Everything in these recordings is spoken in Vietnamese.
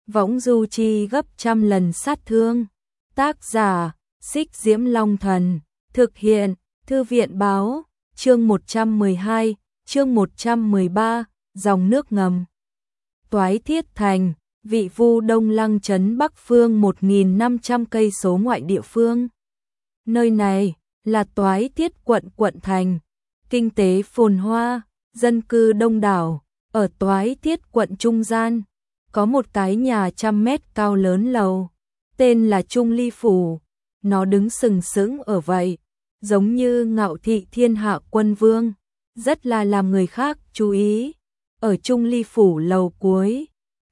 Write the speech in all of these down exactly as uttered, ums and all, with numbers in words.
võng du chi gấp trăm lần sát thương. Tác giả, Xích Diễm Long Thần, thực hiện, Thư viện Báo, chương một trăm mười hai, chương một trăm mười ba, dòng nước ngầm. Toái Thiết Thành, vị Vu Đông Lăng trấn Bắc phương một nghìn năm trăm cây số ngoại địa phương. Nơi này là Toái Thiết quận quận thành, kinh tế phồn hoa, dân cư đông đảo. Ở Toái Thiết quận trung gian, có một cái nhà trăm mét cao lớn lầu, tên là Trung Ly Phủ. Nó đứng sừng sững ở vậy, giống như ngạo thị thiên hạ quân vương, rất là làm người khác chú ý. Ở Trung Ly Phủ lầu cuối,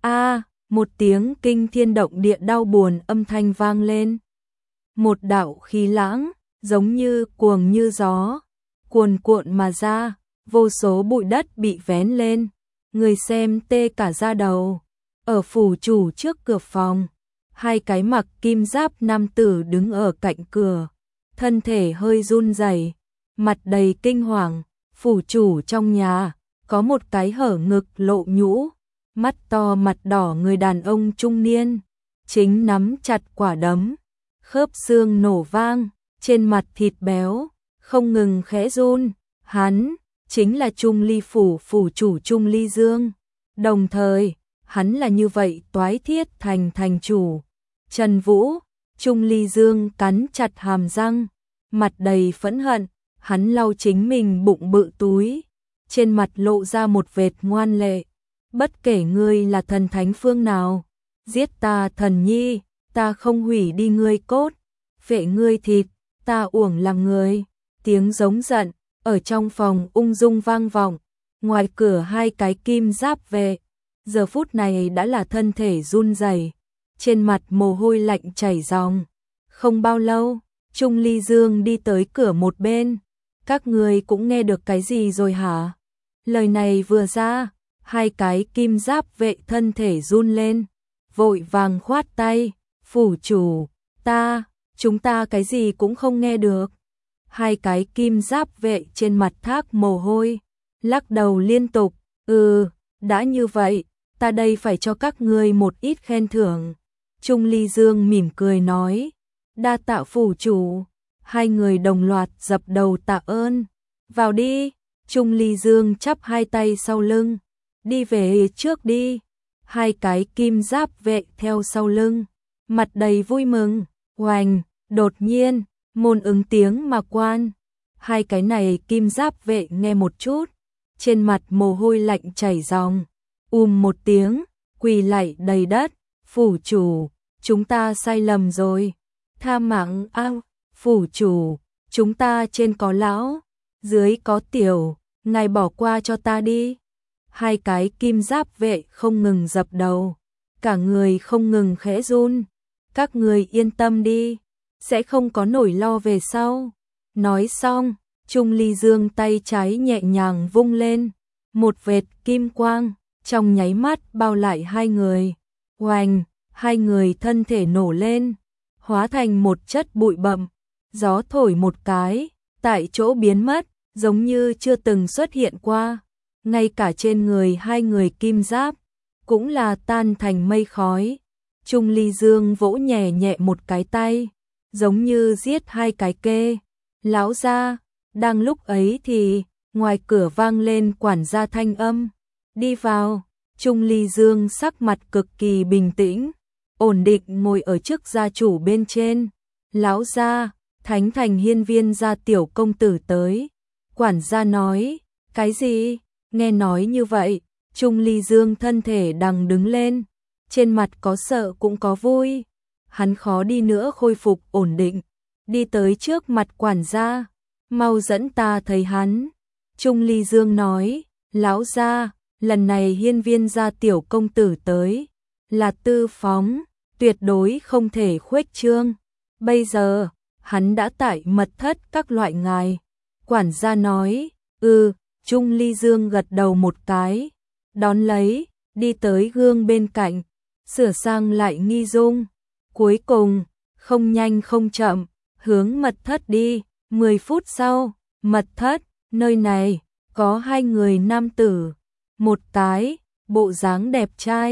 a một tiếng kinh thiên động địa đau buồn âm thanh vang lên. Một đạo khí lãng, giống như cuồng như gió, cuồn cuộn mà ra, vô số bụi đất bị vén lên, người xem tê cả da đầu. Ở phủ chủ trước cửa phòng, hai cái mặc kim giáp nam tử đứng ở cạnh cửa, thân thể hơi run rẩy, mặt đầy kinh hoàng. Phủ chủ trong nhà, có một cái hở ngực lộ nhũ, mắt to mặt đỏ người đàn ông trung niên, chính nắm chặt quả đấm, khớp xương nổ vang, trên mặt thịt béo, không ngừng khẽ run. Hắn chính là Trung Ly Phủ phủ chủ Trung Ly Dương, đồng thời hắn là như vậy Toái Thiết thành thành chủ Trần Vũ. Trung Ly Dương cắn chặt hàm răng, mặt đầy phẫn hận, hắn lau chính mình bụng bự túi, trên mặt lộ ra một vệt ngoan lệ. Bất kể ngươi là thần thánh phương nào, giết ta thần nhi, ta không hủy đi ngươi cốt, phệ ngươi thịt, ta uổng làm người. Tiếng giống giận ở trong phòng ung dung vang vọng, ngoài cửa hai cái kim giáp vệ giờ phút này đã là thân thể run rẩy, trên mặt mồ hôi lạnh chảy ròng. Không bao lâu, Trung Ly Dương đi tới cửa một bên. Các ngươi cũng nghe được cái gì rồi hả? Lời này vừa ra, hai cái kim giáp vệ thân thể run lên, vội vàng khoát tay. Phủ chủ, ta, chúng ta cái gì cũng không nghe được. Hai cái kim giáp vệ trên mặt thác mồ hôi, lắc đầu liên tục. Ừ, đã như vậy, ta đây phải cho các ngươi một ít khen thưởng. Trung Ly Dương mỉm cười nói, đa tạ phủ chủ. Hai người đồng loạt dập đầu tạ ơn. Vào đi. Trung Ly Dương chắp hai tay sau lưng, đi về trước đi. Hai cái kim giáp vệ theo sau lưng, mặt đầy vui mừng. Oành, đột nhiên, môn ứng tiếng mà quan. Hai cái này kim giáp vệ nghe một chút, trên mặt mồ hôi lạnh chảy ròng, ùm một tiếng, quỳ lạy đầy đất. Phủ chủ, chúng ta sai lầm rồi, tha mạng a. Phủ chủ, chúng ta trên có lão, dưới có tiểu, ngài bỏ qua cho ta đi. Hai cái kim giáp vệ không ngừng dập đầu, cả người không ngừng khẽ run. Các người yên tâm đi, sẽ không có nỗi lo về sau. Nói xong, Trung Ly Dương tay trái nhẹ nhàng vung lên, một vệt kim quang trong nháy mắt bao lại hai người. Oành, hai người thân thể nổ lên, hóa thành một chất bụi bặm. Gió thổi một cái, tại chỗ biến mất, giống như chưa từng xuất hiện qua. Ngay cả trên người hai người kim giáp cũng là tan thành mây khói. Trung Ly Dương vỗ nhẹ nhẹ một cái tay, giống như giết hai cái kê. Lão gia. Đang lúc ấy thì ngoài cửa vang lên quản gia thanh âm, đi vào. Trung Ly Dương sắc mặt cực kỳ bình tĩnh, ổn định ngồi ở trước gia chủ bên trên. Lão gia, Thánh Thành hiên viên gia tiểu công tử tới. Quản gia nói, cái gì? Nghe nói như vậy, Trung Ly Dương thân thể đằng đứng lên, trên mặt có sợ cũng có vui. Hắn khó đi nữa khôi phục ổn định, đi tới trước mặt quản gia, mau dẫn ta thấy hắn. Trung Ly Dương nói, lão gia, lần này hiên viên gia tiểu công tử tới, là tư phóng, tuyệt đối không thể khuếch trương. Bây giờ, hắn đã tại mật thất các loại ngài. Quản gia nói, ừ. Trung Ly Dương gật đầu một cái, đón lấy, đi tới gương bên cạnh, sửa sang lại nghi dung. Cuối cùng, không nhanh không chậm, hướng mật thất đi. Mười phút sau, mật thất, nơi này, có hai người nam tử. Một cái, bộ dáng đẹp trai,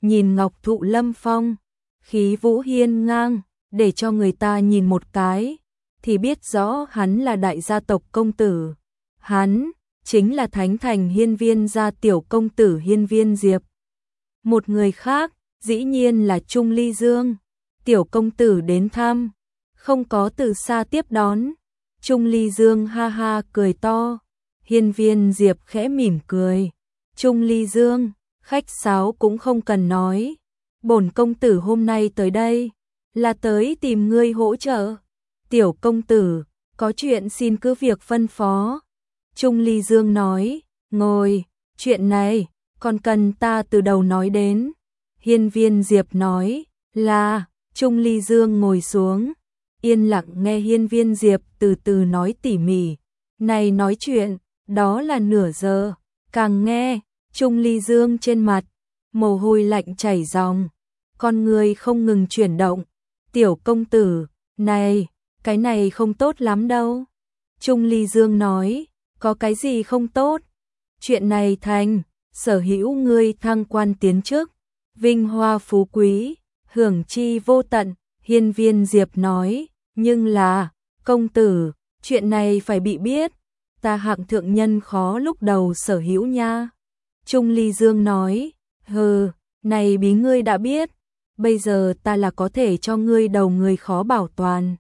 nhìn ngọc thụ lâm phong, khí vũ hiên ngang, để cho người ta nhìn một cái, thì biết rõ hắn là đại gia tộc công tử. Hắn chính là Thánh Thành Hiên Viên gia tiểu công tử Hiên Viên Diệp. Một người khác, dĩ nhiên là Trung Ly Dương. Tiểu công tử đến thăm, không có từ xa tiếp đón. Trung Ly Dương ha ha cười to. Hiên Viên Diệp khẽ mỉm cười. Trung Ly Dương, khách sáo cũng không cần nói. Bổn công tử hôm nay tới đây, là tới tìm ngươi hỗ trợ. Tiểu công tử, có chuyện xin cứ việc phân phó. Trung Ly Dương nói, ngồi, chuyện này, còn cần ta từ đầu nói đến. Hiên Viên Diệp nói, là, Trung Ly Dương ngồi xuống, yên lặng nghe Hiên Viên Diệp từ từ nói tỉ mỉ. Này nói chuyện, đó là nửa giờ, càng nghe, Trung Ly Dương trên mặt, mồ hôi lạnh chảy ròng, con người không ngừng chuyển động. Tiểu công tử, này, cái này không tốt lắm đâu. Trung Ly Dương nói, có cái gì không tốt? Chuyện này thành, sở hữu ngươi thăng quan tiến chức, vinh hoa phú quý, hưởng chi vô tận. Hiên Viên Diệp nói, nhưng là, công tử, chuyện này phải bị biết, ta hạng thượng nhân khó lúc đầu sở hữu nha. Trung Ly Dương nói, hừ, này bí ngươi đã biết, bây giờ ta là có thể cho ngươi đầu người khó bảo toàn.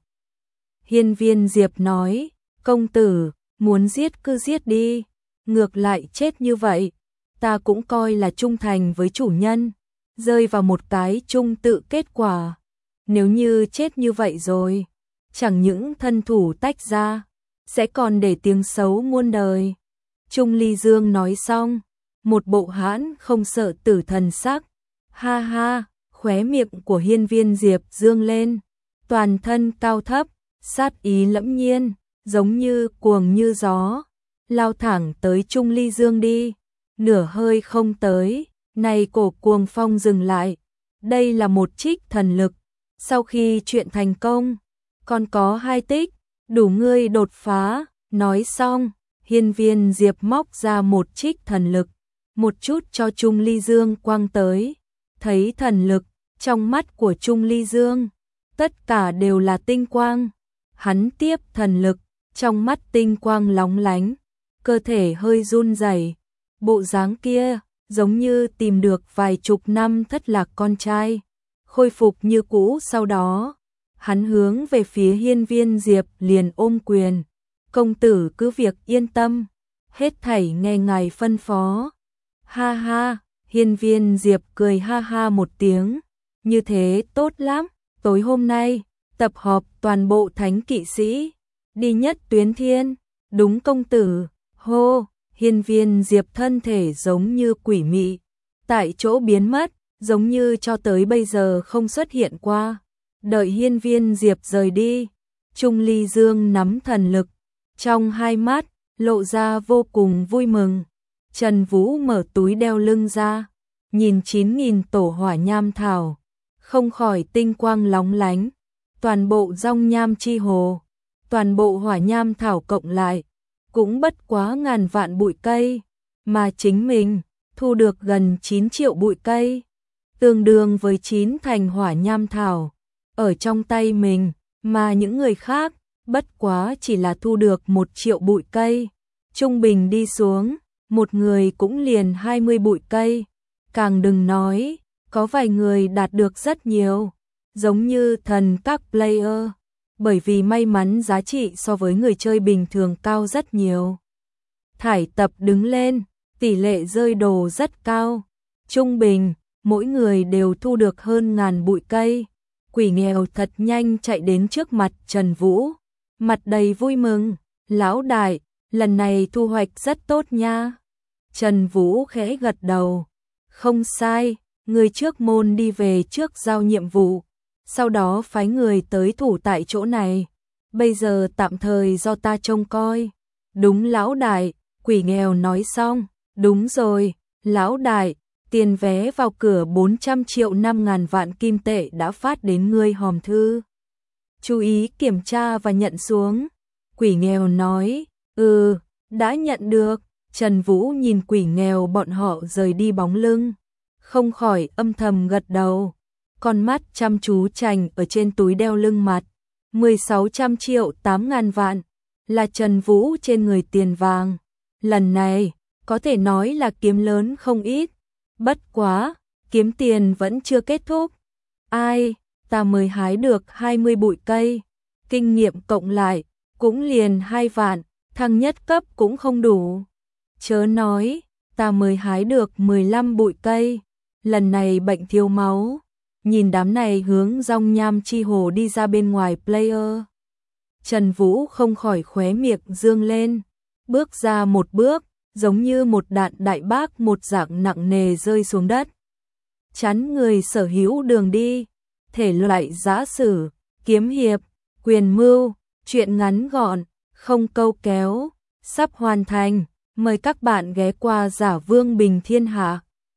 Hiên Viên Diệp nói, công tử, muốn giết cứ giết đi, ngược lại chết như vậy, ta cũng coi là trung thành với chủ nhân, rơi vào một cái chung tự kết quả. Nếu như chết như vậy rồi, chẳng những thân thủ tách ra, sẽ còn để tiếng xấu muôn đời. Trung Ly Dương nói xong, một bộ hãn không sợ tử thần sắc, ha ha, khóe miệng của Hiên Viên Diệp dương lên, toàn thân cao thấp, sát ý lẫm nhiên, giống như cuồng như gió, lao thẳng tới Trung Ly Dương đi. Nửa hơi không tới, này cổ cuồng phong dừng lại. Đây là một trích thần lực, sau khi chuyện thành công, còn có hai tích, đủ ngươi đột phá. Nói xong, Hiên Viên Diệp móc ra một trích thần lực, một chút cho Trung Ly Dương quang tới. Thấy thần lực, trong mắt của Trung Ly Dương, tất cả đều là tinh quang. Hắn tiếp thần lực, trong mắt tinh quang lóng lánh, cơ thể hơi run rẩy, bộ dáng kia giống như tìm được vài chục năm thất lạc con trai, khôi phục như cũ. Sau đó, hắn hướng về phía Hiên Viên Diệp liền ôm quyền, công tử cứ việc yên tâm, hết thảy nghe ngài phân phó. Ha ha, Hiên Viên Diệp cười ha ha một tiếng, như thế tốt lắm, tối hôm nay, tập họp toàn bộ thánh kỵ sĩ, đi nhất tuyến thiên. Đúng công tử. Hô, Hiên Viên Diệp thân thể giống như quỷ mị, tại chỗ biến mất, giống như cho tới bây giờ không xuất hiện qua. Đợi Hiên Viên Diệp rời đi, Trung Ly Dương nắm thần lực, trong hai mắt lộ ra vô cùng vui mừng. Trần Vũ mở túi đeo lưng ra, nhìn chín nghìn tổ hỏa nham thảo, không khỏi tinh quang lóng lánh. Toàn bộ rong nham chi hồ, toàn bộ hỏa nham thảo cộng lại, cũng bất quá ngàn vạn bụi cây, mà chính mình thu được gần chín triệu bụi cây, tương đương với chín thành hỏa nham thảo ở trong tay mình, mà những người khác bất quá chỉ là thu được một triệu bụi cây. Trung bình đi xuống, một người cũng liền hai mươi bụi cây, càng đừng nói, có vài người đạt được rất nhiều, giống như thần các player, bởi vì may mắn giá trị so với người chơi bình thường cao rất nhiều. Thải tập đứng lên, tỷ lệ rơi đồ rất cao, trung bình, mỗi người đều thu được hơn ngàn bụi cây. Quỷ nghèo thật nhanh chạy đến trước mặt Trần Vũ, mặt đầy vui mừng, lão đại, lần này thu hoạch rất tốt nha. Trần Vũ khẽ gật đầu, không sai, người trước môn đi về trước giao nhiệm vụ, sau đó phái người tới thủ tại chỗ này, bây giờ tạm thời do ta trông coi. Đúng lão đại, quỷ nghèo nói xong, đúng rồi, lão đại, tiền vé vào cửa bốn trăm triệu năm ngàn vạn kim tệ đã phát đến ngươi hòm thư. Chú ý kiểm tra và nhận xuống. Quỷ nghèo nói, ừ, đã nhận được. Trần Vũ nhìn quỷ nghèo bọn họ rời đi bóng lưng, không khỏi âm thầm gật đầu, con mắt chăm chú chành ở trên túi đeo lưng mặt, mười sáu trăm triệu tám ngàn vạn, là Trần Vũ trên người tiền vàng. Lần này, có thể nói là kiếm lớn không ít, bất quá, kiếm tiền vẫn chưa kết thúc. Ai, ta mới hái được hai mươi bụi cây, kinh nghiệm cộng lại, cũng liền hai vạn, thăng nhất cấp cũng không đủ. Chớ nói, ta mới hái được mười lăm bụi cây, lần này bệnh thiếu máu, nhìn đám này hướng Dòng Nham Chi Hồ đi ra bên ngoài player. Trần Vũ không khỏi khóe miệng dương lên, bước ra một bước, giống như một đạn đại bác một dạng nặng nề rơi xuống đất. Chắn người sở hữu đường đi, thể loại giã sử, kiếm hiệp, quyền mưu, truyện ngắn gọn, không câu kéo, sắp hoàn thành, mời các bạn ghé qua Giả Vương Bình Thiên Hạ.